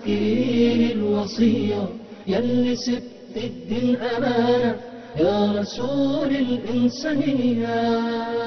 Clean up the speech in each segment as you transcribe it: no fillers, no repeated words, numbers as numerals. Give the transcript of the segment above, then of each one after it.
الدين الوصية يلي سبت الدين أمانة يا رسول الإنسانية.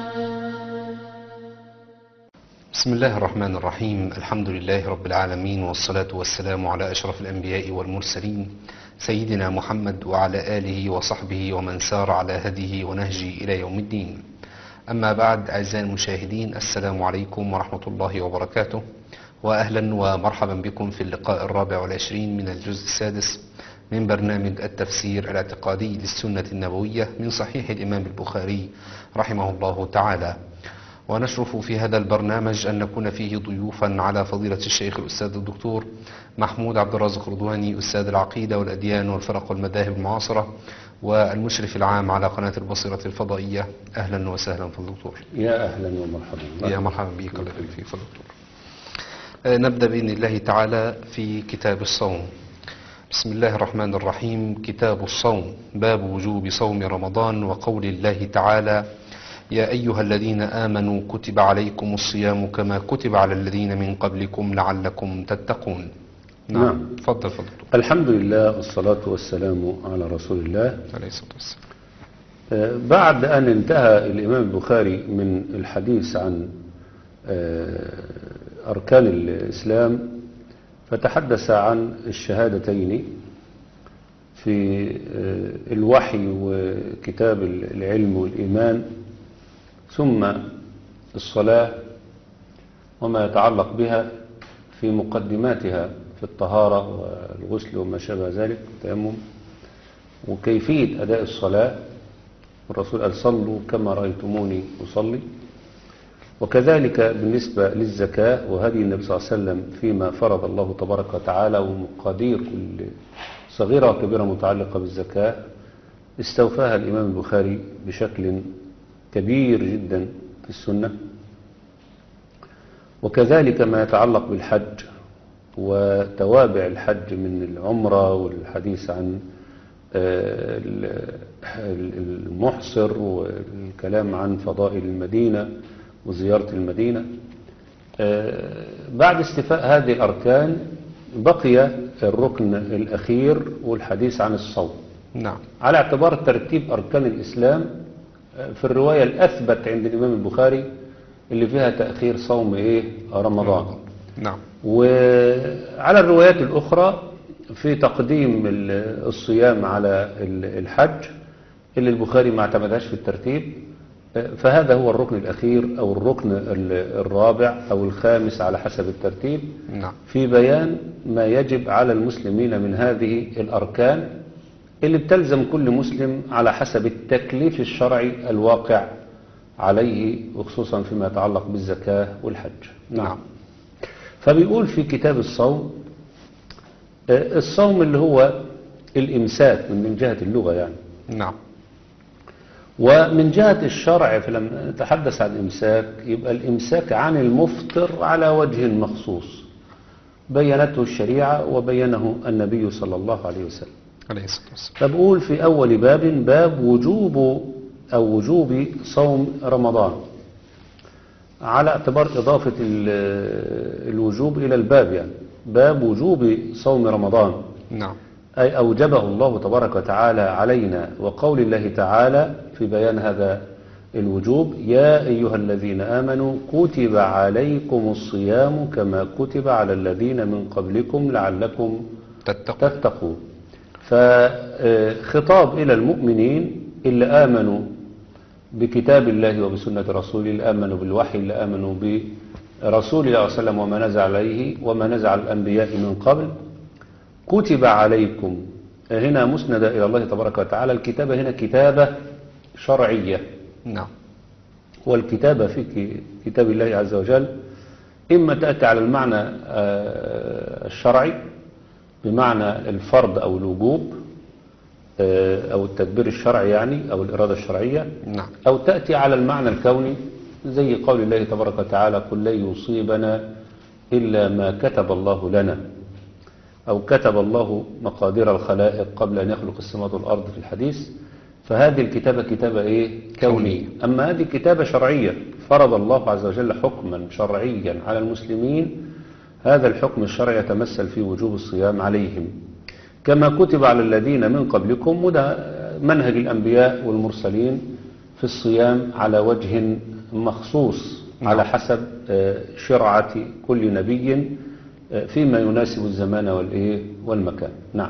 بسم الله الرحمن الرحيم. الحمد لله رب العالمين، والصلاة والسلام على أشرف الأنبياء والمرسلين سيدنا محمد وعلى آله وصحبه ومن سار على هديه ونهجه إلى يوم الدين. أما بعد، أعزائي المشاهدين، السلام عليكم ورحمة الله وبركاته، وأهلا ومرحبا بكم في اللقاء 24 من الجزء السادس من برنامج التفسير الاعتقادي للسنة النبوية من صحيح الإمام البخاري رحمه الله تعالى. ونشرف في هذا البرنامج أن نكون فيه ضيوفا على فضيلة الشيخ الأستاذ الدكتور محمود عبد الرازق رضواني، أستاذ العقيدة والأديان والفرق والمذاهب المعاصرة والمشرف العام على قناة البصيرة الفضائية. أهلا وسهلا في الدكتور. يا أهلا ومرحبا. يا مرحبا بك، الله يبارك فيك الدكتور. نبدأ بإذن الله تعالى في كتاب الصوم. بسم الله الرحمن الرحيم. كتاب الصوم، باب وجوب صوم رمضان، وقول الله تعالى: يا أيها الذين آمنوا كتب عليكم الصيام كما كتب على الذين من قبلكم لعلكم تتقون. نعم. تفضل دكتور. الحمد لله والصلاة والسلام على رسول الله عليه الصلاة والسلام. بعد أن انتهى الإمام البخاري من الحديث عن أركان الإسلام، فتحدث عن الشهادتين في الوحي وكتاب العلم والإيمان، ثم الصلاة وما يتعلق بها في مقدماتها في الطهارة والغسل وما شابه ذلك، التيمم، وكيفية أداء الصلاة. الرسول قال: صلوا كما رأيتموني أصلي. وكذلك بالنسبة للزكاة وهدي النبي صلى الله عليه وسلم فيما فرض الله تبارك وتعالى، ومقادير كل صغيرة وكبيرة متعلقة بالزكاة استوفاها الإمام البخاري بشكل كبير جدا في السنة. وكذلك ما يتعلق بالحج وتوابع الحج من العمرة والحديث عن المحصر والكلام عن فضائل المدينة وزيارة المدينة. بعد استيفاء هذه الأركان بقي الركن الأخير والحديث عن الصوم. نعم. على اعتبار ترتيب أركان الإسلام في الرواية الأثبت عند الإمام البخاري اللي فيها تأخير صوم رمضان. نعم. وعلى الروايات الأخرى في تقديم الصيام على الحج اللي البخاري ما اعتمدهاش في الترتيب. فهذا هو الركن الأخير أو الركن الرابع أو الخامس على حسب الترتيب. نعم. في بيان ما يجب على المسلمين من هذه الأركان اللي بتلزم كل مسلم على حسب التكليف الشرعي الواقع عليه، وخصوصا فيما يتعلق بالزكاة والحج. نعم. فبيقول في كتاب الصوم، الصوم اللي هو الإمساك من جهة اللغة يعني. نعم. ومن جهة الشرع فلما نتحدث عن الإمساك يبقى الإمساك عن المفطر على وجه مخصوص بينته الشريعة وبينه النبي صلى الله عليه وسلم عليه الصلاة والسلام. فبقول في أول باب وجوب صوم رمضان، على اعتبار إضافة الوجوب إلى الباب، يعني باب وجوب صوم رمضان. نعم. أي أوجبه الله تبارك وتعالى علينا، وقول الله تعالى في بيان هذا الوجوب: يا أيها الذين آمنوا كتب عليكم الصيام كما كتب على الذين من قبلكم لعلكم تتقون. فخطاب إلى المؤمنين اللي آمنوا بكتاب الله وبسنة رسوله، اللي آمنوا بالوحي، اللي آمنوا برسول الله صلى الله عليه وسلم وما نزل عليه وما نزل على الأنبياء من قبل. كتب عليكم هنا مسندة إلى الله تبارك وتعالى. الكتابة هنا كتابة شرعية. نعم. والكتابة في كتاب الله عز وجل إما تأتي على المعنى الشرعي بمعنى الفرض أو الوجوب أو التدبير الشرعي يعني، أو الإرادة الشرعية. نعم. أو تأتي على المعنى الكوني زي قول الله تبارك وتعالى: قل لن يصيبنا إلا ما كتب الله لنا، أو كتب الله مقادير الخلائق قبل أن يخلق السماوات والأرض في الحديث. فهذه الكتابة كتابة كونية. أما هذه كتابة شرعية، فرض الله عز وجل حكما شرعيا على المسلمين هذا الحكم الشرعي يتمثل في وجوب الصيام عليهم كما كتب على الذين من قبلكم، وده منهج الأنبياء والمرسلين في الصيام على وجه مخصوص على حسب شرعة كل نبي فيما يناسب الزمان والمكان. نعم.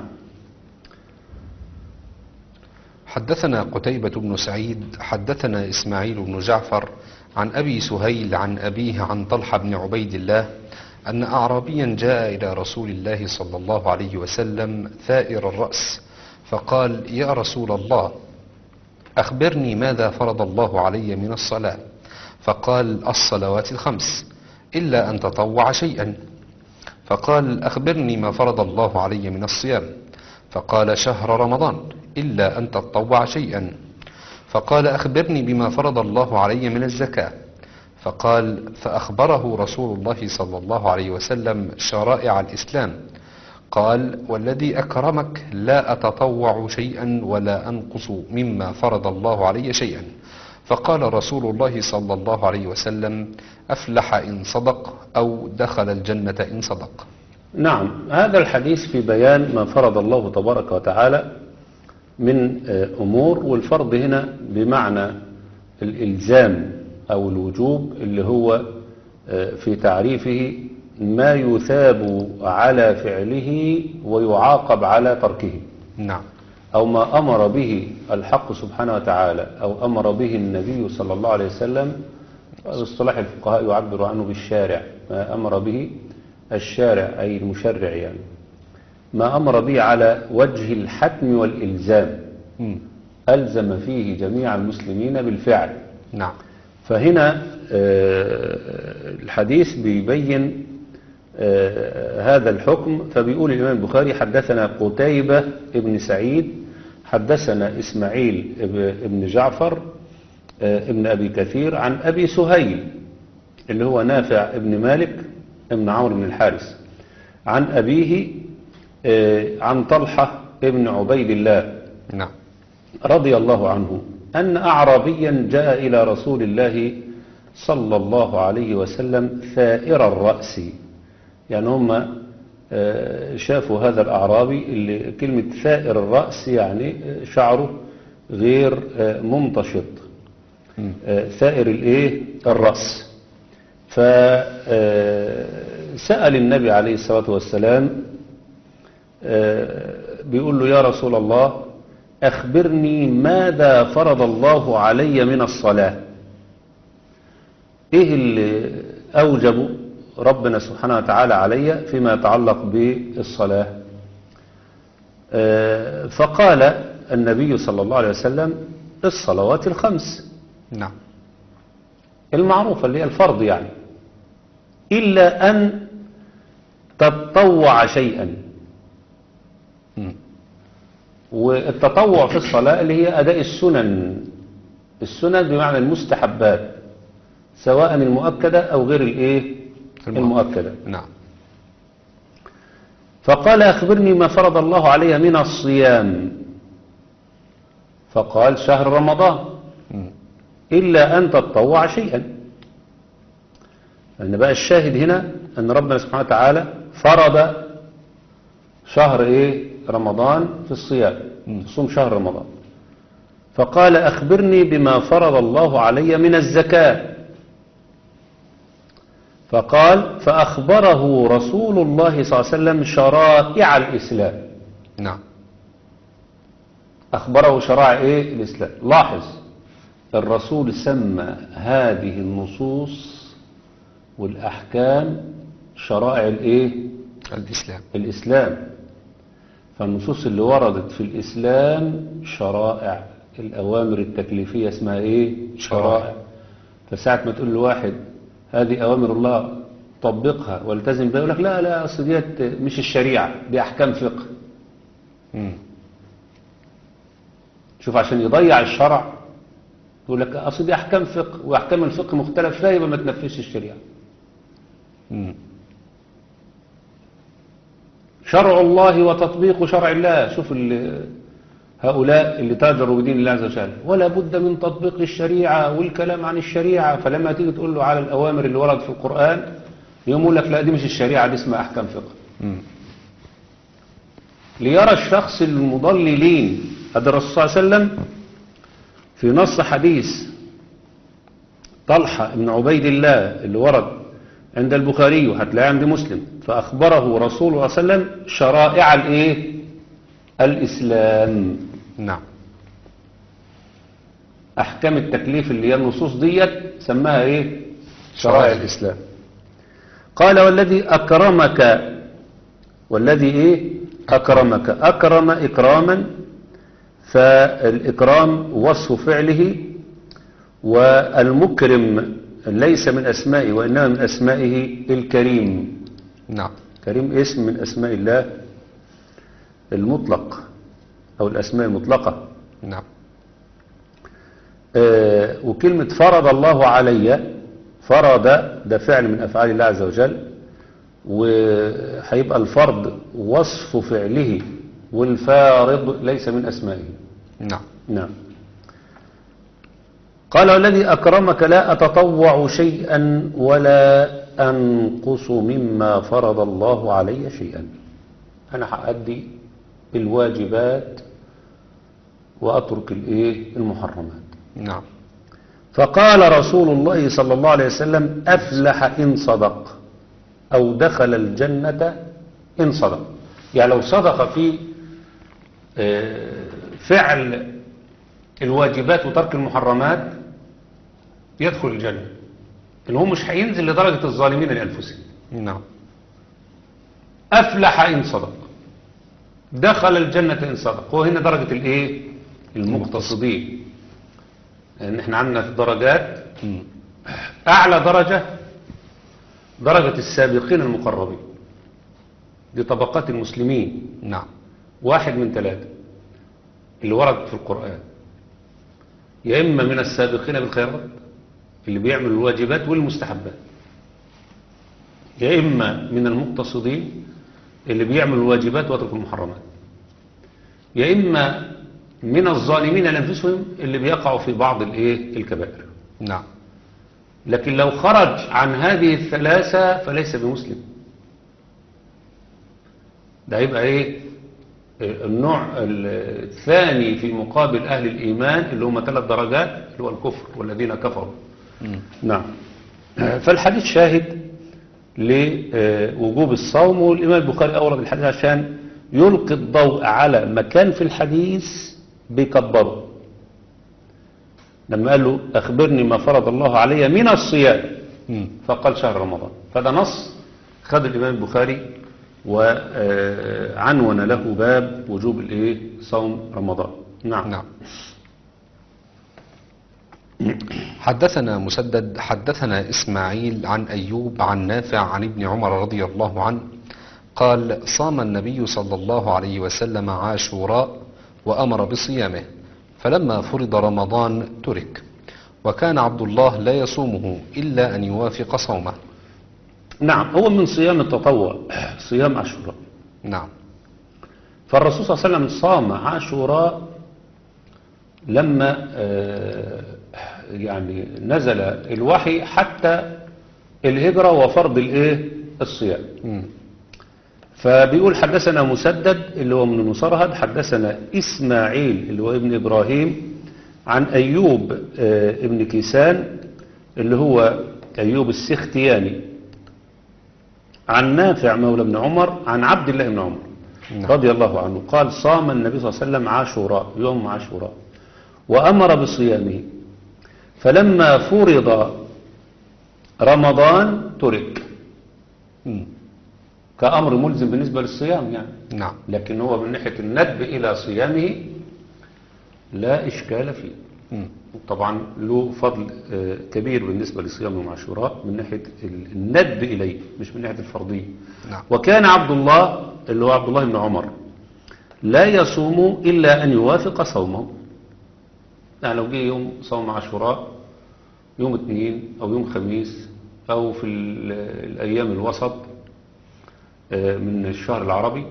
حدثنا قتيبة بن سعيد حدثنا إسماعيل بن جعفر عن أبي سهيل عن أبيه عن طلحة بن عبيد الله أن أعرابيا جاء إلى رسول الله صلى الله عليه وسلم ثائر الرأس فقال: يا رسول الله، أخبرني ماذا فرض الله علي من الصلاة؟ فقال: الصلوات الخمس إلا أن تطوع شيئا. فقال: أخبرني ما فرض الله علي من الصيام؟ فقال: شهر رمضان إلا أن تطوع شيئا. فقال: أخبرني بما فرض الله علي من الزكاة؟ فقال: فأخبره رسول الله صلى الله عليه وسلم شرائع الإسلام. قال: والذي أكرمك لا أتطوع شيئا ولا أنقص مما فرض الله علي شيئا. فقال رسول الله صلى الله عليه وسلم: أفلح إن صدق أو دخل الجنة إن صدق. نعم، هذا الحديث في بيان ما فرض الله تبارك وتعالى من أمور، والفرض هنا بمعنى الإلزام أو الوجوب اللي هو في تعريفه ما يثاب على فعله ويعاقب على تركه. نعم. أو ما أمر به الحق سبحانه وتعالى أو أمر به النبي صلى الله عليه وسلم، باصطلاح الفقهاء يعبر عنه بالشارع، ما أمر به الشارع أي المشرع، يعني ما أمر به على وجه الحتم والإلزام ألزم فيه جميع المسلمين بالفعل. نعم. فهنا الحديث بيبين هذا الحكم. فبيقول الإمام البخاري: حدثنا قتيبة ابن سعيد حدثنا إسماعيل ابن جعفر ابن أبي كثير عن أبي سهيل اللي هو نافع ابن مالك ابن عمرو بن الحارث عن أبيه عن طلحة ابن عبيد الله نعم. رضي الله عنه أن أعرابيا جاء إلى رسول الله صلى الله عليه وسلم ثائر الرأس. يعني هم شافوا هذا الأعرابي اللي كلمة ثائر الرأس يعني شعره غير ممتشط، ثائر الرأس. فسأل النبي عليه الصلاة والسلام بيقول له: يا رسول الله، أخبرني ماذا فرض الله علي من الصلاة؟ إيه اللي أوجبه ربنا سبحانه وتعالى علي فيما يتعلق بالصلاة؟ فقال النبي صلى الله عليه وسلم: الصلوات الخمس. نعم. المعروفة اللي هي الفرض يعني، إلا أن تتطوع شيئا. والتطوع في الصلاة اللي هي أداء السنن بمعنى المستحبات، سواء المؤكدة أو غير المؤكدة. نعم. فقال: أخبرني ما فرض الله علي من الصيام؟ فقال: شهر رمضان إلا أن تتطوع شيئا. لأن بقى الشاهد هنا أن ربنا سبحانه وتعالى فرض شهر رمضان في الصيام، تصوم شهر رمضان. فقال: أخبرني بما فرض الله علي من الزكاة. فقال: فأخبره رسول الله صلى الله عليه وسلم شرائع الإسلام. نعم. أخبره شرائع الإسلام. لاحظ، الرسول سمى هذه النصوص والأحكام شرائع الإسلام. فالنصوص اللي وردت في الإسلام شرائع، الأوامر التكليفية اسمها شرائع. فساعة ما تقول لواحد هذه أوامر الله طبقها والتزم بها، يقول لك لا أصل ديت مش الشريعة، دي أحكام فقه. شوف، عشان يضيع الشرع يقول لك أصل دي أحكام فقه، وأحكام الفقه مختلف فيها، يبقى ما تنفذش الشريعة. شرع الله وتطبيق شرع الله. شوف هؤلاء اللي تاجروا بدين الله عز وجل، ولا بد من تطبيق الشريعة والكلام عن الشريعة. فلما تيجي تقول له على الأوامر اللي ورد في القرآن يوم يقول لك لا دي مش الشريعة، دي اسمها أحكام فقه. مم. ليرى الشخص المضللين. هذا الرسول صلى الله عليه وسلم في نص حديث طلحة بن عبيد الله اللي ورد عند البخاري وهتلاقيه عند مسلم، فأخبره رسول الله صلى الله عليه وسلم شرائع الايه؟ الإسلام. نعم. أحكام التكليف اللي هي النصوص ديت سماها ايه؟ شرائع الإسلام. قال والذي أكرمك، والذي ايه؟ أكرمك. أكرم إكراما، فالإكرام وصف فعله، والمكرم ليس من أسمائه وإنما من أسمائه الكريم. نعم. كريم اسم من أسماء الله المطلق أو الأسماء المطلقة. نعم. وكلمة فرض الله علي، فرض ده فعل من أفعال الله عز وجل، وهيبقى الفرض وصف فعله، والفارض ليس من أسمائه. نعم. نعم. قال والذي أكرمك لا أتطوع شيئا ولا أنقص مما فرض الله علي شيئا. أنا هأدي الواجبات وأترك المحرمات. نعم. فقال رسول الله صلى الله عليه وسلم أفلح إن صدق أو دخل الجنة إن صدق. يعني لو صدق في فعل الواجبات وترك المحرمات يدخل الجنة، إن هو مش هينزل لدرجة الظالمين لأنفسهم. نعم. أفلح إن صدق، دخل الجنة إن صدق. هو هنا درجة المقتصدين. لأن احنا عندنا في درجات، أعلى درجة السابقين المقربين، دي طبقات المسلمين. نعم. 1 من 3 اللي ورد في القرآن، يا إما من السابقين بالخيرات اللي بيعملوا الواجبات والمستحبات، يا إما من المقتصدين اللي بيعملوا الواجبات ويتركوا المحرمات، يا إما من الظالمين لأنفسهم اللي بيقعوا في بعض الكبائر. نعم. لكن لو خرج عن هذه الثلاثة فليس بمسلم. ده هيبقى النوع الثاني في مقابل أهل الإيمان اللي هم 3 درجات، اللي هو الكفر والذين كفروا. نعم. فالحديث شاهد لوجوب الصوم، والإمام البخاري أورد الحديث عشان يلقي الضوء على مكان في الحديث بيكبره. لما قال له أخبرني ما فرض الله علي من الصيام، فقال شهر رمضان. فده نص خد الإمام البخاري وعنون له باب وجوب صوم رمضان. نعم. نعم. حدثنا مسدد حدثنا إسماعيل عن أيوب عن نافع عن ابن عمر رضي الله عنه قال صام النبي صلى الله عليه وسلم عاشوراء وأمر بصيامه، فلما فرض رمضان ترك، وكان عبد الله لا يصومه إلا أن يوافق صومه. نعم. هو من صيام التطوع صيام عاشوراء. نعم. فالرسول صلى الله عليه وسلم صام عاشوراء لما يعني نزل الوحي حتى الهجرة وفرض الصيام. فبيقول حدثنا مسدد اللي هو من المصرهد، حدثنا إسماعيل اللي هو ابن إبراهيم عن أيوب ابن كيسان اللي هو أيوب السختياني عن نافع مولى ابن عمر عن عبد الله بن عمر رضي الله عنه قال صام النبي صلى الله عليه وسلم عاشوراء، يوم عاشوراء، وأمر بصيامه، فلما فرض رمضان ترك. كأمر ملزم بالنسبة للصيام يعني. نعم. لكن هو من ناحية الندب إلى صيامه لا إشكال فيه. طبعا له فضل كبير بالنسبة لصيام يوم عاشوراء من ناحية الندب إليه، مش من ناحية الفرضية. نعم. وكان عبد الله اللي هو عبد الله بن عمر لا يصوم إلا أن يوافق صومه. يعني لو جه يوم صوم عاشوراء يوم 2 أو يوم خميس أو في الأيام الوسط من الشهر العربي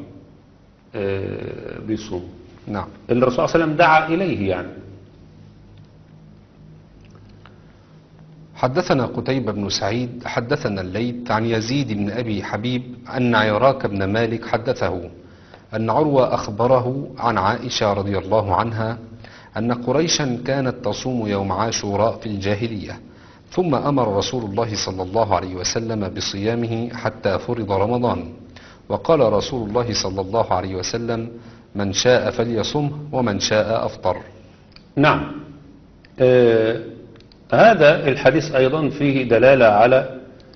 بيصوم. نعم. الرسول صلى الله عليه وسلم دعا إليه يعني. حدثنا قتيبة بن سعيد حدثنا الليث عن يزيد بن أبي حبيب أن عراك بن مالك حدثه أن عروة أخبره عن عائشة رضي الله عنها أن قريشا كانت تصوم يوم عاشوراء في الجاهلية، ثم أمر رسول الله صلى الله عليه وسلم بصيامه حتى فرض رمضان، وقال رسول الله صلى الله عليه وسلم: من شاء فليصمه ومن شاء أفطر. نعم. هذا الحديث أيضا فيه دلالة على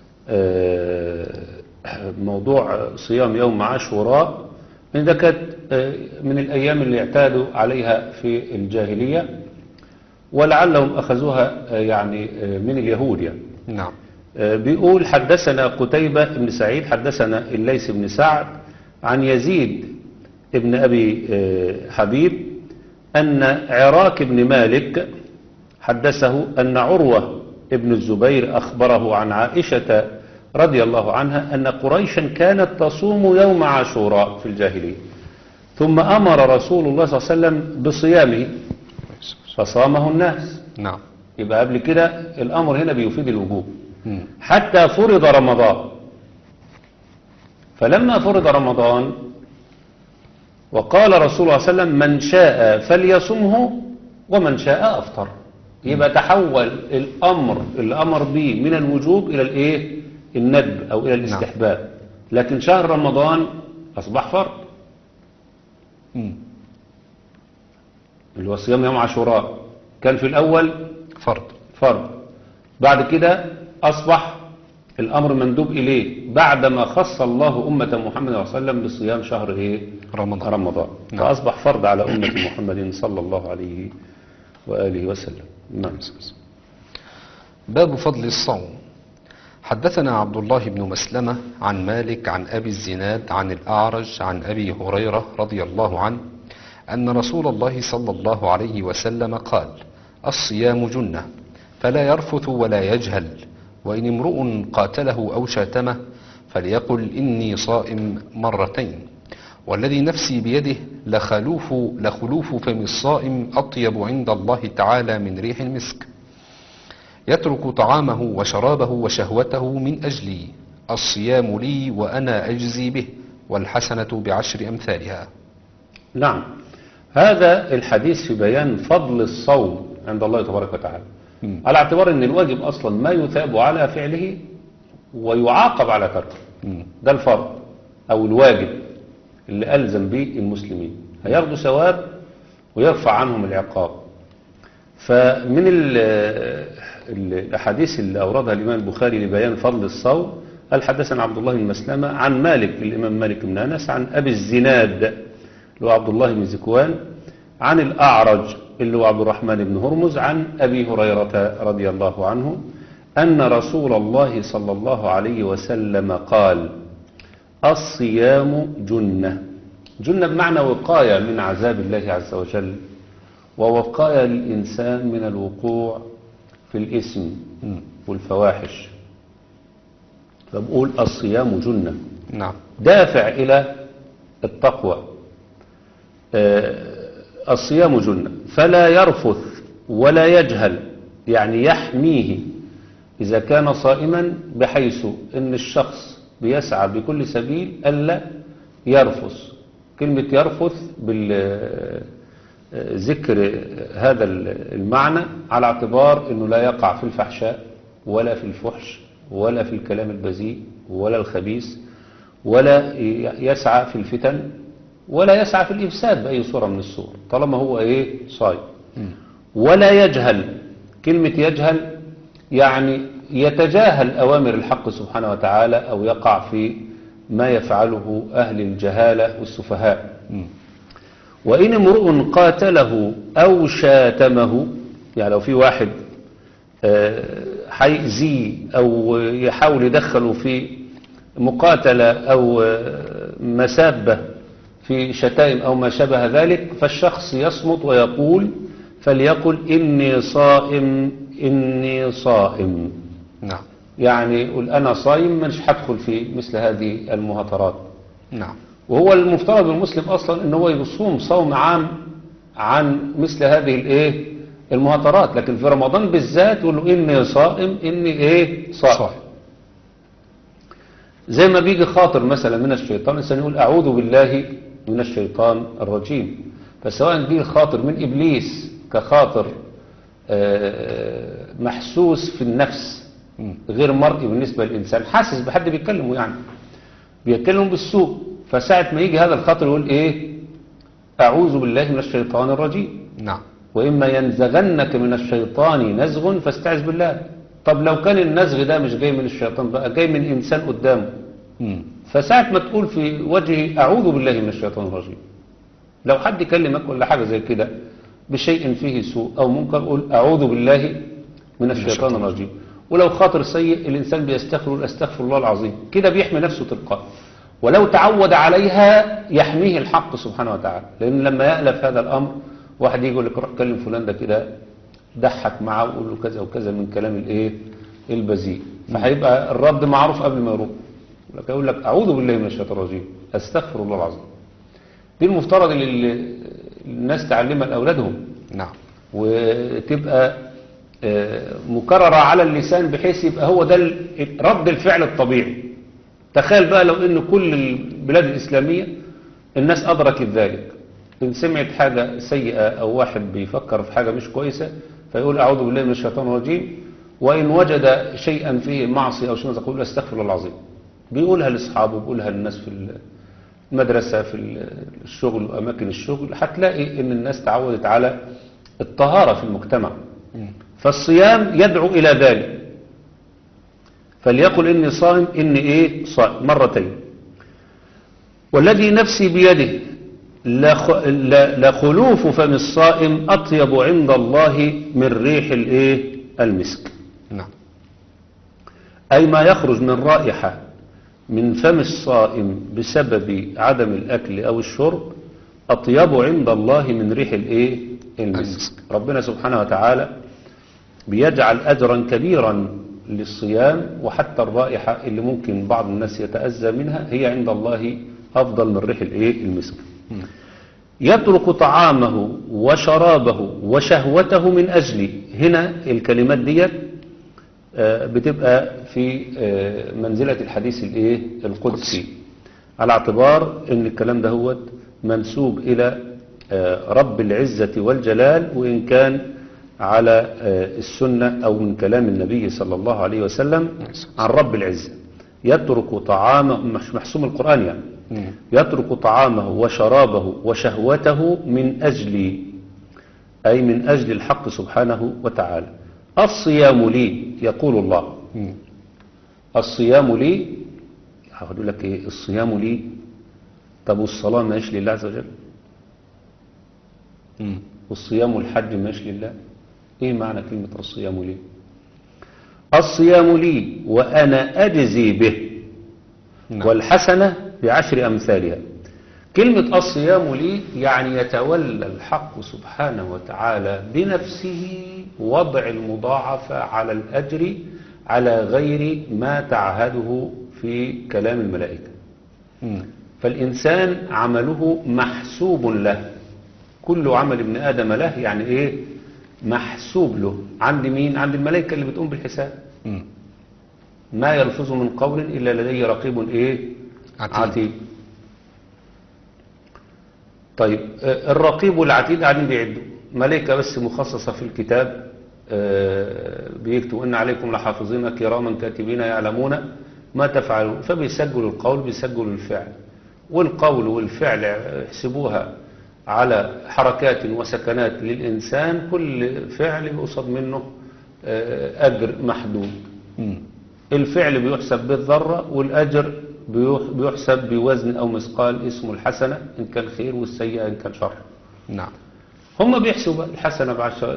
موضوع صيام يوم عاشوراء، إن ده كانت من الأيام اللي اعتادوا عليها في الجاهلية، ولعلهم أخذوها يعني من اليهود يعني. نعم. بيقول: حدثنا قتيبة بن سعيد حدثنا الليث بن سعد عن يزيد بن أبي حبيب أن عراك بن مالك حدثه أن عروة بن الزبير أخبره عن عائشة رضي الله عنها أن قريشا كانت تصوم يوم عاشوراء في الجاهلية، ثم أمر رسول الله صلى الله عليه وسلم بصيامه فصامه الناس. نعم. يبقى قبل كده الأمر هنا بيفيد الوجوب حتى فرض رمضان. فلما فرض رمضان وقال رسول الله صلى الله عليه وسلم: من شاء فليصمه ومن شاء أفطر، يبقى تحول الأمر اللي أمر به من الوجوب إلى الإيه؟ الندب أو إلى الاستحباب. لكن شهر رمضان أصبح فرض، اللي هو صيام يوم عاشوراء كان في الأول فرض، بعد كده أصبح الأمر مندوب إليه بعدما خص الله أمة محمد صلى الله عليه وسلم بصيام شهر إيه؟ رمضان. فأصبح فرض على أمة محمد صلى الله عليه وآله وسلم. نعم. باب فضل الصوم. حدثنا عبد الله بن مسلمة عن مالك عن أبي الزناد عن الأعرج عن أبي هريرة رضي الله عنه أن رسول الله صلى الله عليه وسلم قال: الصيام جنة، فلا يرفث ولا يجهل، وإن امرؤ قاتله أو شاتمه فليقل إني صائم مرتين، والذي نفسي بيده لخلوف فم الصائم أطيب عند الله تعالى من ريح المسك، يترك طعامه وشرابه وشهوته من أجلي، الصيام لي وأنا أجزي به، والحسنة بعشر أمثالها. نعم. هذا الحديث في بيان فضل الصوم عند الله تبارك وتعالى، على اعتبار أن الواجب أصلا ما يثاب على فعله ويعاقب على تركه. ده الفرض أو الواجب اللي ألزم به المسلمين، هياخدوا ثواب ويرفع عنهم العقاب. فمن الأحاديث اللي أوردها الإمام البخاري لبيان فضل الصوم قال: حدثنا عبد الله بن مسلمة عن مالك، الإمام مالك بن أنس، عن أبي الزناد اللي هو عبد الله بن زكوان، عن الأعرج اللي هو عبد الرحمن بن هرمز، عن أبي هريرة رضي الله عنه أن رسول الله صلى الله عليه وسلم قال: الصيام جنة. جنة بمعنى وقاية من عذاب الله عز وجل، ووقاية للإنسان من الوقوع في الإثم والفواحش. فبقول الصيام جنة. نعم. دافع إلى التقوى. الصيام جنة، فلا يرفث ولا يجهل، يعني يحميه إذا كان صائما، بحيث أن الشخص بيسعى بكل سبيل ألا يرفث. كلمة يرفث بالذكر هذا المعنى على اعتبار أنه لا يقع في الفحشاء ولا في الفحش ولا في الكلام البذيء ولا الخبيث، ولا يسعى في الفتن، ولا يسعى في الإفساد بأي صورة من الصور، طالما هو صايم. ولا يجهل. كلمة يجهل يعني يتجاهل أوامر الحق سبحانه وتعالى، أو يقع في ما يفعله أهل الجهالة والسفهاء. وإن امرؤ قاتله أو شاتمه، يعني لو في واحد هيأذيه أو يحاول يدخله في مقاتلة أو مسابة في شتائم أو ما شابه ذلك، فالشخص يصمت ويقول، فليقل إني صائم إني صائم. نعم. يعني يقول أنا صائم، مش هدخل في مثل هذه المهاترات. نعم. وهو المفترض المسلم أصلا أنه هو يصوم صوم عام عن مثل هذه المهاترات، لكن في رمضان بالذات يقول له إني صائم، إني إيه صائم. زي ما بيجي خاطر مثلا من الشيطان، الإنسان يقول أعوذ بالله من الشيطان الرجيم. فسواء جه خاطر من إبليس كخاطر محسوس في النفس غير مرئي بالنسبة للإنسان، حاسس بحد بيتكلمه، يعني بيتكلم بالسوء، فساعة ما يجي هذا الخاطر يقول إيه أعوذ بالله من الشيطان الرجيم. نعم. وإما ينزغنك من الشيطان نزغ فاستعذ بالله. طب لو كان النزغ ده مش جاي من الشيطان بقى، جاي من إنسان قدامه، فساعة ما تقول في وجهه أعوذ بالله من الشيطان الرجيم، لو حد كلمك ولا حاجة زي كده بشيء فيه سوء أو منكر، قول أعوذ بالله من الشيطان الرجيم. ولو خاطر سيء الإنسان بيستغفر، أستغفر الله العظيم، كده بيحمي نفسه تلقائي. ولو تعود عليها يحميه الحق سبحانه وتعالى، لأن لما يألف هذا الأمر واحد يجي يقول لك روح كلم فلان ده كده، ضحك معه وقول له كذا وكذا من كلام الايه البذيء، فهيبقى الرد معروف قبل ما يروح. لك يقول لك اعوذ بالله من الشيطان الرجيم، استغفر الله العظيم. دي المفترض اللي الناس تعلمها لاولادهم. نعم. وتبقى مكررة على اللسان، بحيث يبقى هو ده رد الفعل الطبيعي. تخيل بقى لو ان كل البلاد الإسلامية الناس أدركت ذلك، إن سمعت حاجة سيئة أو واحد بيفكر في حاجة مش كويسة فيقول أعوذ بالله من الشيطان الرجيم، وإن وجد شيئا فيه معصية أو شيء يقول استغفر الله العظيم. بيقولها لأصحابه، بيقولها للناس في المدرسة، في الشغل وأماكن الشغل، هتلاقي إن الناس تعودت على الطهارة في المجتمع. فالصيام يدعو إلى ذلك، فليقل إني صائم، إني إيه صائم مرتين. والذي نفسي بيده لخلوف فم الصائم أطيب عند الله من ريح الإيه المسك. نعم. أي ما يخرج من رائحة من فم الصائم بسبب عدم الأكل أو الشرب أطيب عند الله من ريح الإيه المسك. ربنا سبحانه وتعالى بيجعل أجرا كبيرا للصيام، وحتى الرائحة اللي ممكن بعض الناس يتأذى منها هي عند الله أفضل من ريح الإيه المسك. يترك طعامه وشرابه وشهوته من أجلي. هنا الكلمات دي بتبقى في منزلة الحديث الإيه القدسي، على اعتبار ان الكلام ده هو منسوب إلى رب العزة والجلال، وإن كان على السنة أو من كلام النبي صلى الله عليه وسلم عن رب العزة. يترك طعامه، مش محسوم القرآن يعني، يترك طعامه وشرابه وشهوته من أجلي، أي من أجل الحق سبحانه وتعالى. الصيام لي يقول الله، الصيام لي. هقول لك ايه الصيام لي؟ طب والصلاة ماش لله عز وجل؟ والصيام والحج ماش لله؟ ايه معنى كلمة الصيام لي؟ الصيام لي وأنا أجزي به، والحسنة بعشر أمثالها. كلمة الصيام لي يعني يتولى الحق سبحانه وتعالى بنفسه وضع المضاعفة على الأجر على غير ما تعهده في كلام الملائكة. فالإنسان عمله محسوب له، كل عمل ابن آدم له، يعني إيه محسوب له عند مين؟ عند الملائكة اللي بتقوم بالحساب. ما يلفظ من قول إلا لديه رقيب إيه عتيد. طيب الرقيب والعتيد قاعدين بيعدوا، ملائكة بس مخصصة في الكتاب بيكتبوا إن عليكم لحافظين كراما كاتبين يعلمون ما تفعلون، فبيسجلوا القول بيسجلوا الفعل، والقول والفعل يحسبوها على حركات وسكنات للإنسان، كل فعل بيقصد منه أجر محدود. الفعل بيحسب بالذرة، والأجر بيحسب بوزن أو مثقال اسمه الحسنة إن كان خير، والسيئة إن كان شر. نعم. هم بيحسبوا الحسنة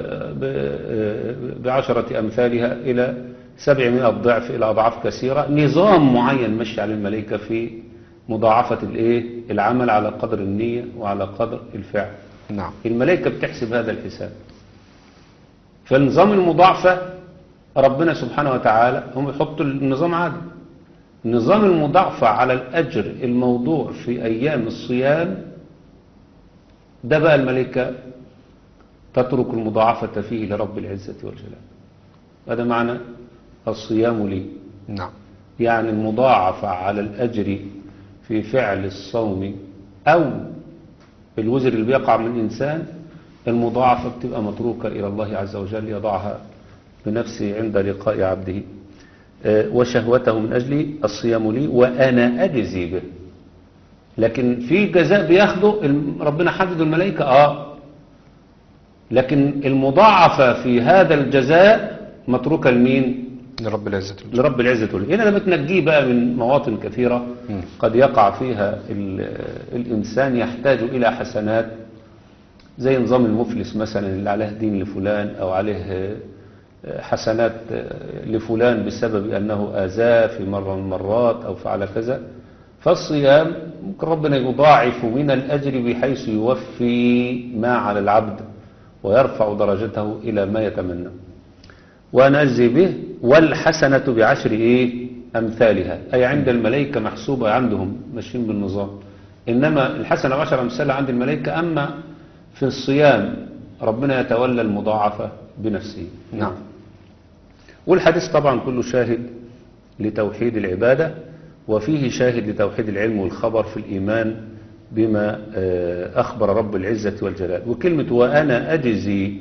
بعشرة أمثالها إلى 700 ضعف إلى أضعاف كثيرة. نظام معين مشي على الملائكة في مضاعفة العمل على قدر النية وعلى قدر الفعل. نعم. الملائكة بتحسب هذا الحساب. فالنظام المضاعفة ربنا سبحانه وتعالى هم يحطوا النظام عادي، نظام المضاعفة على الأجر الموضوع في أيام الصيام ده بقى الملائكة تترك المضاعفة فيه لرب العزة والجلال. هذا معنى الصيام لي. نعم. يعني المضاعفة على الأجر في فعل الصوم أو الوزر اللي بيقع من إنسان، المضاعفة بتبقى متروكة إلى الله عز وجل يضعها بنفسه عند لقاء عبده. وشهوته من أجل الصيام لي وأنا أجزي به. لكن في جزاء بياخده ربنا حدد الملائكة لكن المضاعفة في هذا الجزاء متروكة لمين؟ لرب العزة والجلال. لرب العزة والجلال. هنا لما بتنجيه بقى من مواطن كثيرة قد يقع فيها الإنسان يحتاج إلى حسنات، زي نظام المفلس مثلا اللي عليه دين لفلان أو عليه حسنات لفلان بسبب أنه آذاه في مرة من المرات أو فعل كذا. فالصيام ممكن ربنا يضاعف من الأجر بحيث يوفي ما على العبد ويرفع درجته إلى ما يتمنى. وأنا أجزي به والحسنة بعشر أمثالها، أي عند الملائكة محسوبة عندهم ماشيين بالنظام. إنما الحسنة بعشر أمثالها عند الملائكة، أما في الصيام ربنا يتولى المضاعفة بنفسه. نعم. والحديث طبعا كله شاهد لتوحيد العبادة، وفيه شاهد لتوحيد العلم والخبر في الإيمان بما أخبر رب العزة والجلال. وكلمة وأنا أجزي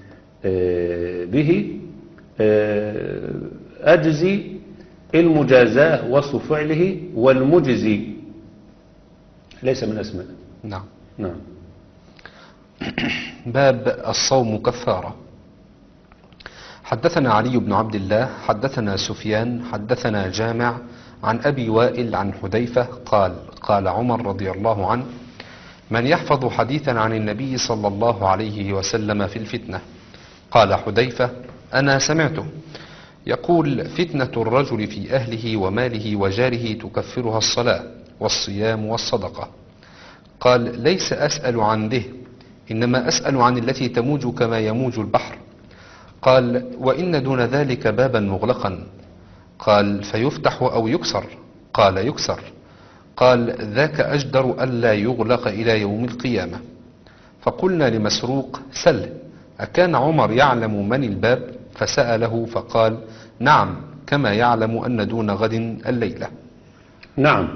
به، أجزي المجازاة وصف فعله، والمجزي ليس من أسماء. نعم. نعم. باب الصوم كفارة. حدثنا علي بن عبد الله حدثنا سفيان حدثنا جامع عن أبي وائل عن حذيفة قال قال عمر رضي الله عنه: من يحفظ حديثا عن النبي صلى الله عليه وسلم في الفتنة؟ قال حذيفة: أنا سمعته يقول: فتنة الرجل في أهله وماله وجاره تكفرها الصلاة والصيام والصدقة. قال: ليس أسأل عن ذه، إنما أسأل عن التي تموج كما يموج البحر. قال: وإن دون ذلك بابا مغلقا. قال: فيفتح أو يكسر؟ قال: يكسر. قال: ذاك أجدر ألا يغلق إلى يوم القيامة. فقلنا لمسروق: سل، أكان عمر يعلم من الباب؟ فسأله فقال: نعم، كما يعلم أن دون غد الليلة. نعم.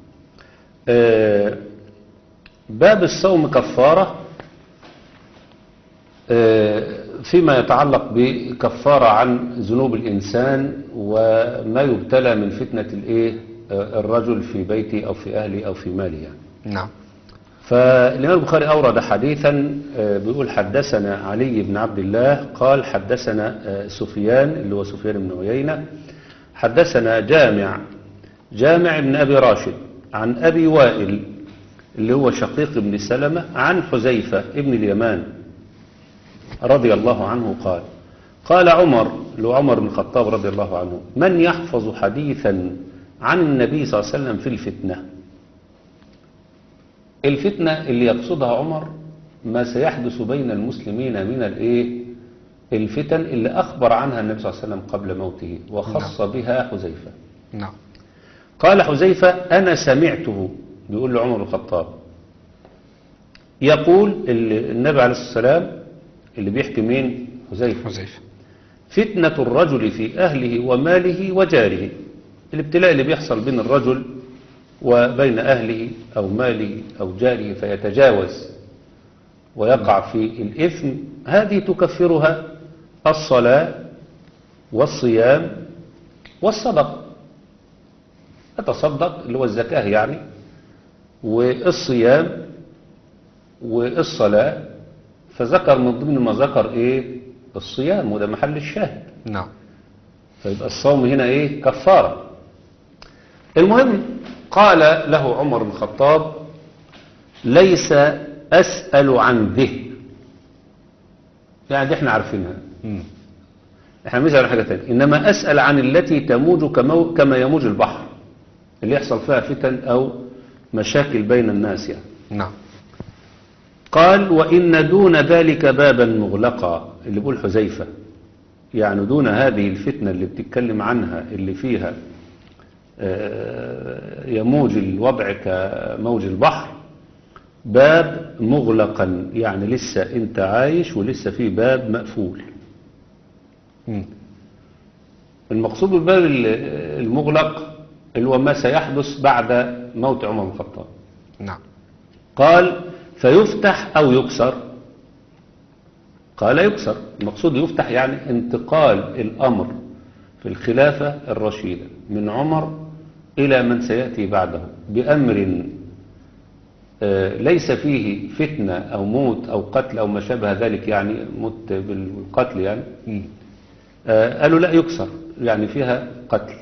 باب الصوم كفارة فيما يتعلق بكفارة عن ذنوب الإنسان وما يبتلى من فتنة الرجل في بيته أو في أهله أو في ماله يعني. نعم. فالإمام البخاري أورد حديثا بيقول: حدثنا علي بن عبد الله قال حدثنا سفيان اللي هو سفيان بن عيينة حدثنا جامع بن أبي راشد عن أبي وائل اللي هو شقيق بن سلمة عن حذيفة ابن اليمان رضي الله عنه قال: قال عمر اللي هو عمر بن الخطاب رضي الله عنه: من يحفظ حديثا عن النبي صلى الله عليه وسلم في الفتنة؟ الفتنة اللي يقصدها عمر ما سيحدث بين المسلمين من الفتن اللي أخبر عنها النبي صلى الله عليه وسلم قبل موته وخص بها حذيفة. نعم. قال حذيفة: أنا سمعته، بيقول لعمر بن الخطاب، يقول النبي عليه الصلاة والسلام اللي بيحكي مين؟ حذيفة. فتنة الرجل في أهله وماله وجاره، الابتلاء اللي بيحصل بين الرجل وبين أهله أو ماله أو جاره فيتجاوز ويقع في الإثم، هذه تكفرها الصلاة والصيام والصدقة. يتصدق اللي هو الزكاة يعني، والصيام والصلاة، فذكر من ضمن ما ذكر الصيام، وده محل الشاهد. نعم. فيبقى الصوم هنا كفارة. المهم قال له عمر بن الخطاب: ليس أسأل عن ذه، يعني دي احنا عارفينها، احنا مش عارفين حاجة تانية، إنما أسأل عن التي تموج كما يموج البحر، اللي يحصل فيها فتن أو مشاكل بين الناس يعني. نعم. قال: وإن دون ذلك بابا مغلقا، اللي بيقول حذيفة يعني دون هذه الفتنة اللي بتتكلم عنها اللي فيها يموج الوضع كموج البحر، باب مغلقا، يعني لسه انت عايش ولسه في باب مقفول. مم. المقصود بالباب المغلق اللي هو ما سيحدث بعد موت عمر بن الخطاب. نعم. قال فيفتح أو يكسر. قال يكسر. المقصود يفتح يعني انتقال الأمر في الخلافة الرشيدة من عمر إلى من سيأتي بعده بأمر ليس فيه فتنة أو موت أو قتل أو ما شابه ذلك، يعني موت بالقتل يعني. مم. قالوا لا يكسر، يعني فيها قتل.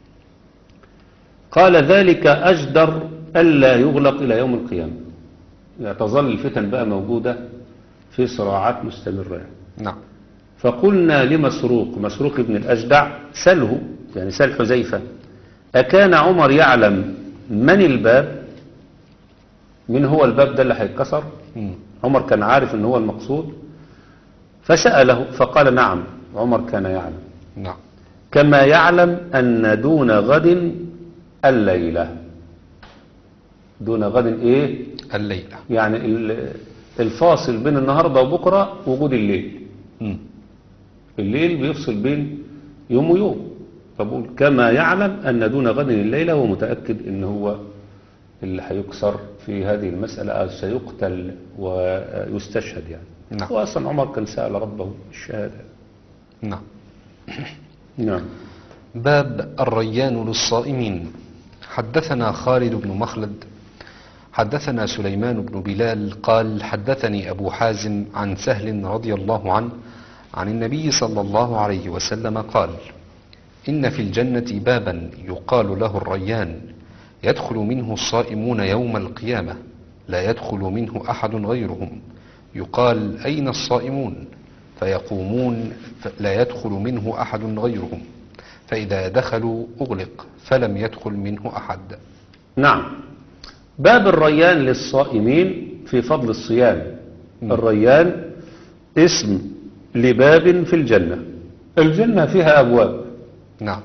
قال ذلك أجدر ألا يغلق إلى يوم القيامة، يعني تظل الفتن بقى موجودة في صراعات مستمرة. نعم. فقلنا لمسروق، مسروق ابن الأجدع، سله يعني سل حذيفة، أكان عمر يعلم من الباب؟ من هو الباب ده اللي هيتكسر؟ مم. عمر كان عارف ان هو المقصود، فسأله فقال نعم، عمر كان يعلم، نعم. كما يعلم أن دون غد الليلة. دون غد ايه؟ الليلة. يعني الفاصل بين النهاردة وبكرة وجود الليل. مم. الليل بيفصل بين يوم ويوم، فبقول كما يعلم أن دون غد الليلة، هو متأكد ان هو اللي هيكسر في هذه المسألة أو سيقتل ويستشهد يعني. نعم. وأصلا عمر كان سأل ربه الشهادة. نعم. نعم. باب الريان للصائمين. حدثنا خالد بن مخلد حدثنا سليمان بن بلال قال حدثني أبو حازم عن سهل رضي الله عنه عن النبي صلى الله عليه وسلم قال إن في الجنة بابا يقال له الريان يدخل منه الصائمون يوم القيامة لا يدخل منه أحد غيرهم، يقال أين الصائمون فيقومون لا يدخل منه أحد غيرهم، فإذا دخلوا أغلق فلم يدخل منه أحد. نعم. باب الريان للصائمين في فضل الصيام. الريان اسم لباب في الجنة. الجنة فيها أبواب. نعم.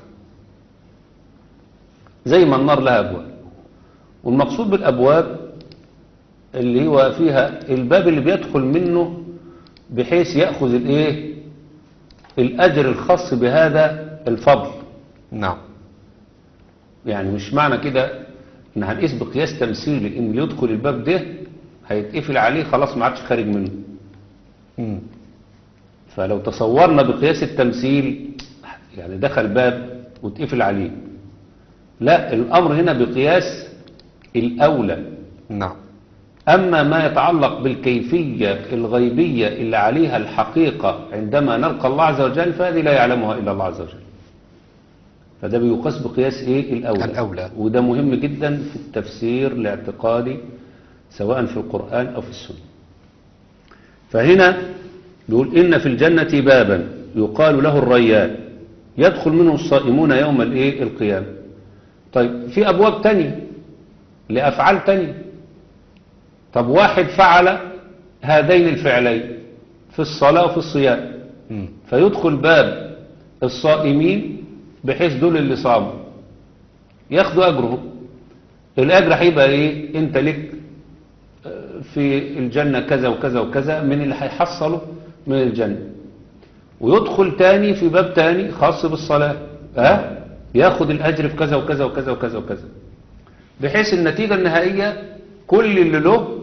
زي ما النار لها أبواب، والمقصود بالأبواب اللي هو فيها الباب اللي بيدخل منه بحيث يأخذ الايه الأجر الخاص بهذا الفضل. نعم. يعني مش معنى كده ان هنقيس بقياس تمثيلي ان اللي يدخل الباب ده هيتقفل عليه خلاص ما عادش خارج منه. مم. فلو تصورنا بقياس التمثيل يعني دخل باب واتقفل عليه، لا، الأمر هنا بقياس الأولى. نعم. أما ما يتعلق بالكيفية الغيبية اللي عليها الحقيقة عندما نلقى الله عز وجل فهذه لا يعلمها إلا الله عز وجل، فده بيقاس بقياس إيه؟ الأولى. وده مهم جدا في التفسير الاعتقادي سواء في القرآن أو في السنة. فهنا بيقول إن في الجنة بابا يقال له الريان يدخل منه الصائمون يوم الإيه؟ القيامة. طيب في أبواب تانية لأفعال تانية. طب واحد فعل هذين الفعلين في الصلاة وفي الصيام فيدخل باب الصائمين بحيث دول اللي صاموا ياخدوا أجرهم. الأجر هيبقى إيه؟ أنت لك في الجنة كذا وكذا وكذا من اللي هيحصله من الجنة. ويدخل تاني في باب تاني خاص بالصلاة ياخد الأجر في كذا وكذا وكذا وكذا وكذا، بحيث النتيجة النهائية كل اللي له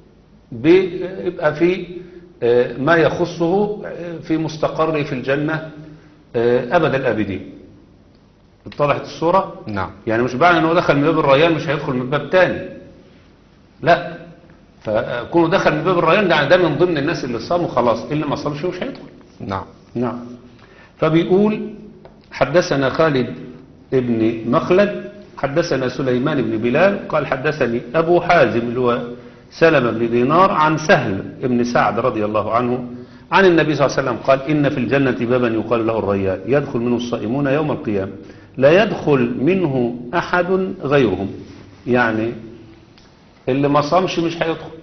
بيبقى في ما يخصه في مستقره في الجنة أبد الآبدين. اتضحت الصورة؟ نعم. يعني مش معنى أنه دخل من باب الريان مش هيدخل من باب تاني، لا، فكونه دخل من باب الريان ده من ضمن الناس اللي صاموا خلاص، اللي ما صامش مش هيدخل. نعم. نعم. فبيقول حدثنا خالد ابن مخلد حدثنا سليمان بن بلال قال حدثني أبو حازم اللي هو سلمة بن دينار عن سهل بن سعد رضي الله عنه عن النبي صلى الله عليه وسلم قال إن في الجنة بابا يقال له الريان يدخل منه الصائمون يوم القيامة لا يدخل منه أحد غيرهم، يعني اللي ما صامش مش هيدخل.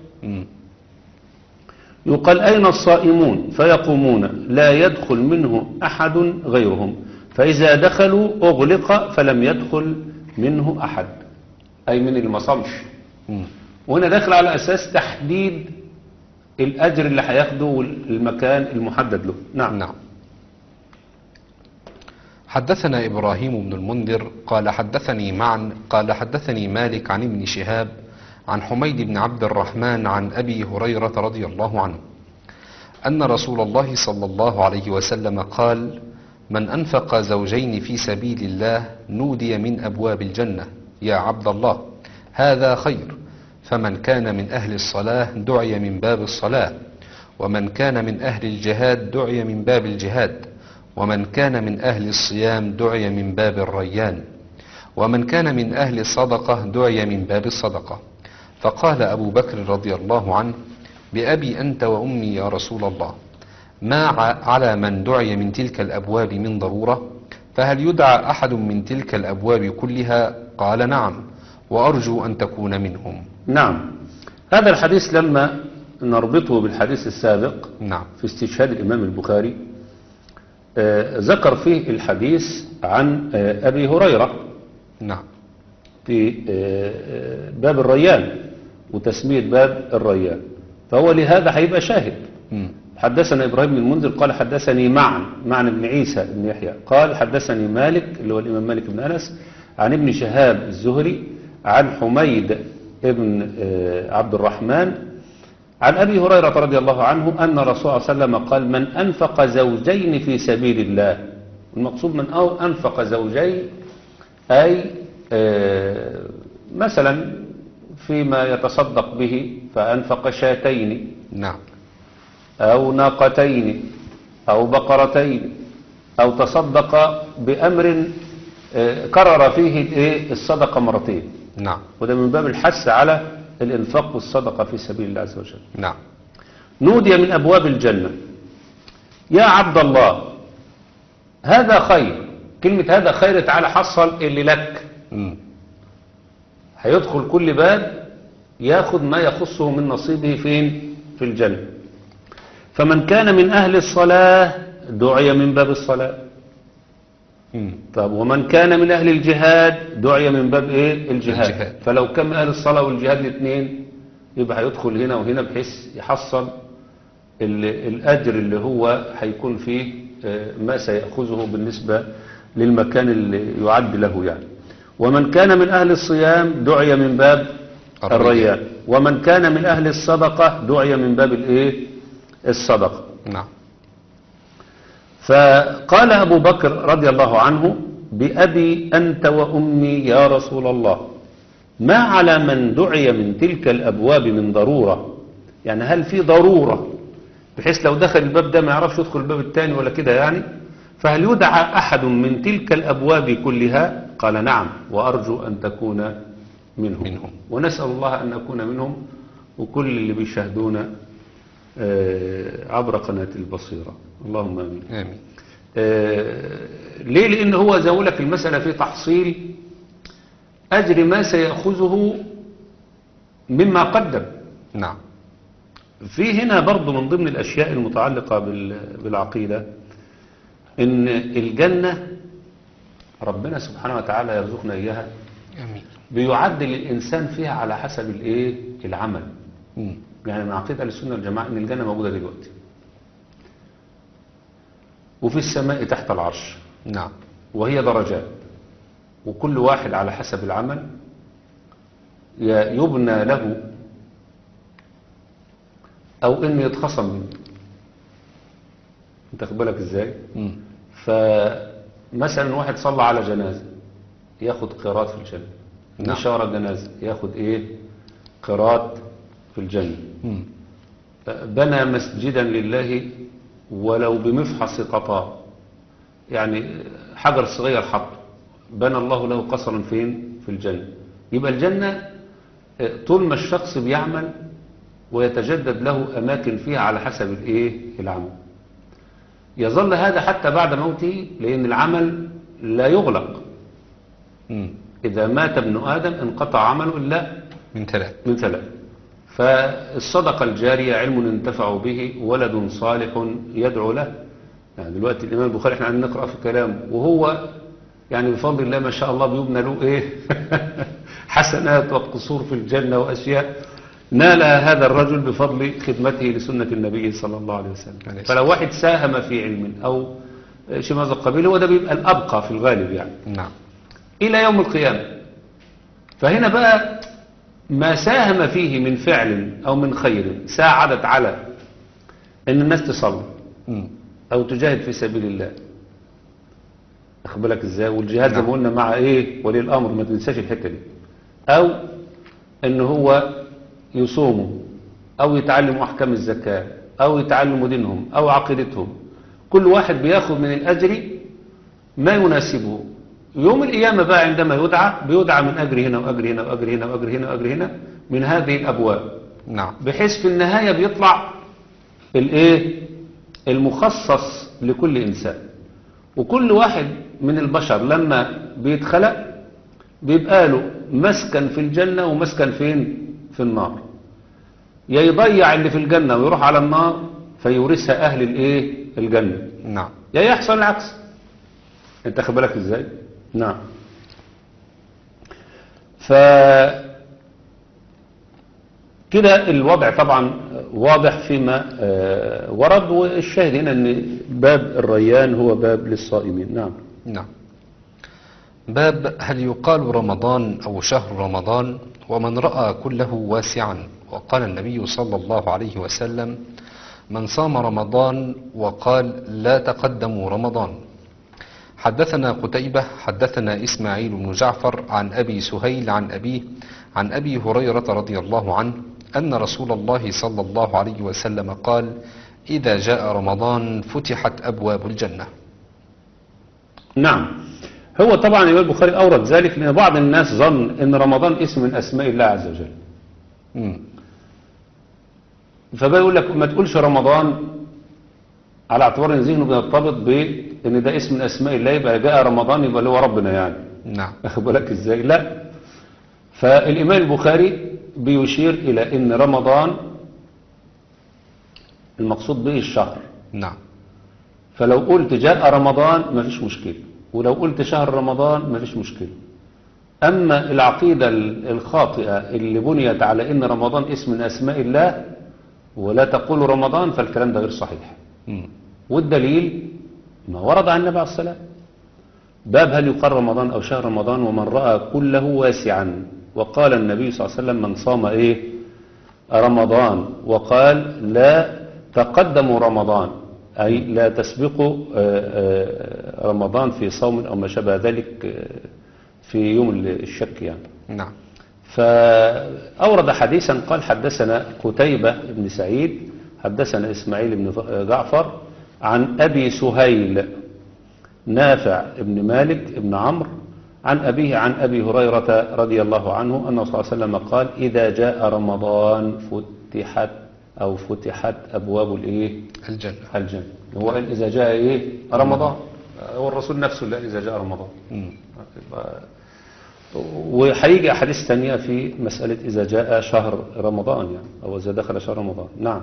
يقال أين الصائمون فيقومون لا يدخل منه أحد غيرهم، فإذا دخلوا أغلق فلم يدخل منه أحد، أي من اللي ما صامش. وهنا داخل على أساس تحديد الأجر اللي هياخده والمكان المحدد له. نعم. نعم. حدثنا إبراهيم بن المنذر قال حدثني معا قال حدثني مالك عن ابن شهاب عن حميد بن عبد الرحمن عن أبي هريرة رضي الله عنه أن رسول الله صلى الله عليه وسلم قال: من أنفق زوجين في سبيل الله نودي من أبواب الجنة يا عبد الله هذا خير، فمن كان من أهل الصلاة دعي من باب الصلاة، ومن كان من أهل الجهاد دعي من باب الجهاد، ومن كان من أهل الصيام دعي من باب الريان، ومن كان من أهل الصدقة دعي من باب الصدقة. فقال أبو بكر رضي الله عنه: بأبي أنت وأمي يا رسول الله، ما على من دعي من تلك الأبواب من ضرورة؟ فهل يدعى أحد من تلك الأبواب كلها؟ قال: نعم، وأرجو أن تكون منهم. نعم. هذا الحديث لما نربطه بالحديث السابق نعم. في استشهاد الإمام البخاري ذكر فيه الحديث عن أبي هريرة نعم. في باب الريان وتسمية باب الريان، فهو لهذا هيبقى شاهد. حدثنا إبراهيم بن المنذر قال حدثني معن بن عيسى بن يحيى قال حدثني مالك اللي هو الإمام مالك بن أنس عن ابن شهاب الزهري عن حميد بن عبد الرحمن عن أبي هريرة رضي الله عنه أن الرسول صلى الله عليه وسلم قال: من أنفق زوجين في سبيل الله. المقصود من أنفق زوجين أي مثلا فيما يتصدق به فأنفق شاتين نعم. أو ناقتين أو بقرتين أو تصدق بأمر كرر فيه الصدقة مرتين. نعم. وده من باب الحث على الإنفاق والصدقة في سبيل الله عز وجل. نعم. نودي من أبواب الجنة يا عبد الله هذا خير. كلمة هذا خير تعالى حصل اللي لك. هيدخل كل باب ياخذ ما يخصه من نصيبه فين؟ في الجنة. فمن كان من أهل الصلاة دعي من باب الصلاة. طب ومن كان من أهل الجهاد دعي من باب إيه؟ الجهاد. فلو كان من أهل الصلاة والجهاد الاثنين يبقى هيدخل هنا وهنا بحيث يحصل الأجر اللي هو هيكون فيه ما سيأخذه بالنسبة للمكان اللي يعد له يعني. ومن كان من أهل الصيام دعي من باب الريان، ومن كان من أهل الصدقة دعي من باب الإيه؟ الصدقة. نعم. فقال أبو بكر رضي الله عنه: بأبي أنت وأمي يا رسول الله، ما على من دعي من تلك الأبواب من ضرورة؟ يعني هل في ضرورة بحيث لو دخل الباب ده ما يعرفش يدخل الباب الثاني ولا كده يعني؟ فهل يدعى أحد من تلك الأبواب كلها؟ قال: نعم، وأرجو أن تكون منهم. ونسأل الله أن نكون منهم وكل اللي بيشاهدونا عبر قناة البصيرة. اللهم آمين. آمين. ليه؟ لأن هو زي لك المسألة في تحصيل أجر ما سيأخذه مما قدم. نعم. في هنا برضو من ضمن الأشياء المتعلقة بالعقيدة إن الجنة ربنا سبحانه وتعالى يرزقنا إياها. آمين. بيعدل الإنسان فيها على حسب الإيه؟ العمل. يعني من عقيدة السنة والجماعة إن الجنة موجودة دلوقتي وفي السماء تحت العرش. نعم. وهي درجات وكل واحد على حسب العمل يبنى له أو إن يتخصم منه. انت خد بالك إزاي؟ فمثلا واحد صلى على جنازة ياخد قيراط في الجنة. نعم. مشى ورا الجنازة ياخد إيه؟ قيراط في الجنة. بنى مسجدا لله ولو بمفحص قطاع، يعني حجر صغير حطه، بنى الله له قصرا فين؟ في الجنة. يبقى الجنة طول ما الشخص بيعمل ويتجدد له أماكن فيها على حسب الإيه؟ العمل. يظل هذا حتى بعد موته لأن العمل لا يغلق. إذا مات ابن آدم انقطع عمله إلا من ثلاث. فالصدقة الجارية، علم ينتفع به، ولد صالح يدعو له. يعني دلوقتي الإمام البخاري احنا عم نقرأ في كلامه وهو يعني بفضل الله ما شاء الله بيبنى له إيه؟ حسنات وقصور في الجنة وأشياء نالها هذا الرجل بفضل خدمته لسنة النبي صلى الله عليه وسلم. عليه فلو واحد ساهم في علم أو شيء من هذا القبيل، هو ده بيبقى الأبقى في الغالب يعني نعم. إلى يوم القيامة. فهنا بقى ما ساهم فيه من فعل أو من خير ساعدت على أن الناس تصلي أو تجاهد في سبيل الله، أخد بالك إزاي؟ والجهاد زي ما قلنا مع إيه؟ ولي الأمر، ما تنساش الحتة دي. أو أن هو يصوموا أو يتعلموا أحكام الزكاة أو يتعلموا دينهم أو عقيدتهم. كل واحد بياخد من الأجر ما يناسبه. يوم القيامة بقى عندما بيدعى من أجر هنا وأجر هنا وأجر هنا وأجر هنا وأجر هنا من هذه الأبواب. نعم. بحيث في النهاية بيطلع الإيه؟ المخصص لكل إنسان. وكل واحد من البشر لما بيتخلق بيبقى له مسكن في الجنة ومسكن فين؟ في النار. يا يضيع اللي في الجنة ويروح على النار فيورثها أهل الإيه؟ الجنة. نعم. يا يحصل العكس. انت خد بالك ازاي؟ نعم. ف كده الوضع طبعا واضح فيما ورد. والشاهد هنا ان باب الريان هو باب للصائمين. نعم. نعم. باب هل يقال رمضان أو شهر رمضان؟ ومن رأى كله واسعا. وقال النبي صلى الله عليه وسلم: من صام رمضان وقال لا تقدموا رمضان. حدثنا قتيبة حدثنا إسماعيل بن جعفر عن أبي سهيل عن أبيه عن أبي هريرة رضي الله عنه أن رسول الله صلى الله عليه وسلم قال: إذا جاء رمضان فتحت أبواب الجنة. نعم. هو طبعا الإمام البخاري أورد ذلك لأن بعض الناس ظن أن رمضان اسم من أسماء الله عز وجل. فبيقول لك ما تقولش رمضان على اعتبار ان ذهنه بيرتبط بان ده اسم من اسماء الله، يبقى جاء رمضان يبقى اللي هو ربنا يعني. نعم. واخد بالك ازاي؟ لا. فالامام البخاري بيشير الى ان رمضان المقصود به الشهر. نعم. فلو قلت جاء رمضان ما فيش مشكله، ولو قلت شهر رمضان ما فيش مشكله. اما العقيده الخاطئه اللي بنيت على ان رمضان اسم من اسماء الله ولا تقول رمضان، فالكلام ده غير صحيح. والدليل ما ورد عن النبي عليه الصلاة والسلام. باب هل يقال رمضان أو شهر رمضان ومن رأى كله واسعا. وقال النبي صلى الله عليه وسلم: من صام إيه؟ رمضان وقال لا تقدموا رمضان، أي لا تسبقوا رمضان في صوم أو ما شابه ذلك في يوم الشك يعني. نعم. فأورد حديثا قال: حدثنا قتيبة بن سعيد حدثنا إسماعيل بن جعفر عن أبي سهيل نافع بن مالك بن عمرو عن أبيه عن أبي هريرة رضي الله عنه أنه صلى الله عليه وسلم قال: إذا جاء رمضان فتحت أبواب الإيه؟ الجنة. هو قال إذا جاء إيه؟ رمضان. هو الرسول نفسه اللي قال إذا جاء رمضان. وهيجي أحاديث ثانية في مسألة إذا جاء شهر رمضان يعني أو إذا دخل شهر رمضان. نعم.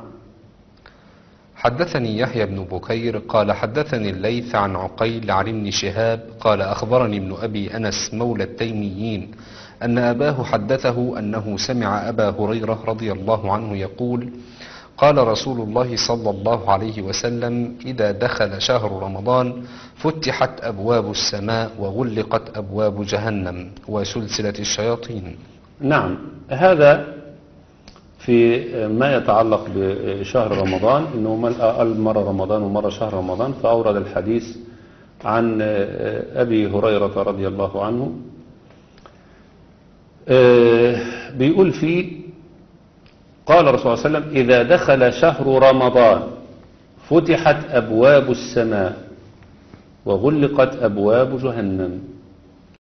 حدثني يحيى بن بكير قال حدثني الليث عن عقيل عن ابن شهاب قال أخبرني ابن أبي أنس مولى التيميين أن أباه حدثه أنه سمع أبا هريرة رضي الله عنه يقول: قال رسول الله صلى الله عليه وسلم: إذا دخل شهر رمضان فتحت أبواب السماء وغلقت أبواب جهنم وسلسلة الشياطين. نعم. هذا في ما يتعلق بشهر رمضان، إنه قال مرة رمضان ومرة شهر رمضان، فأورد الحديث عن أبي هريرة رضي الله عنه بيقول فيه: قال الرسول صلى الله عليه وسلم: إذا دخل شهر رمضان فتحت أبواب السماء وغلقت أبواب جهنم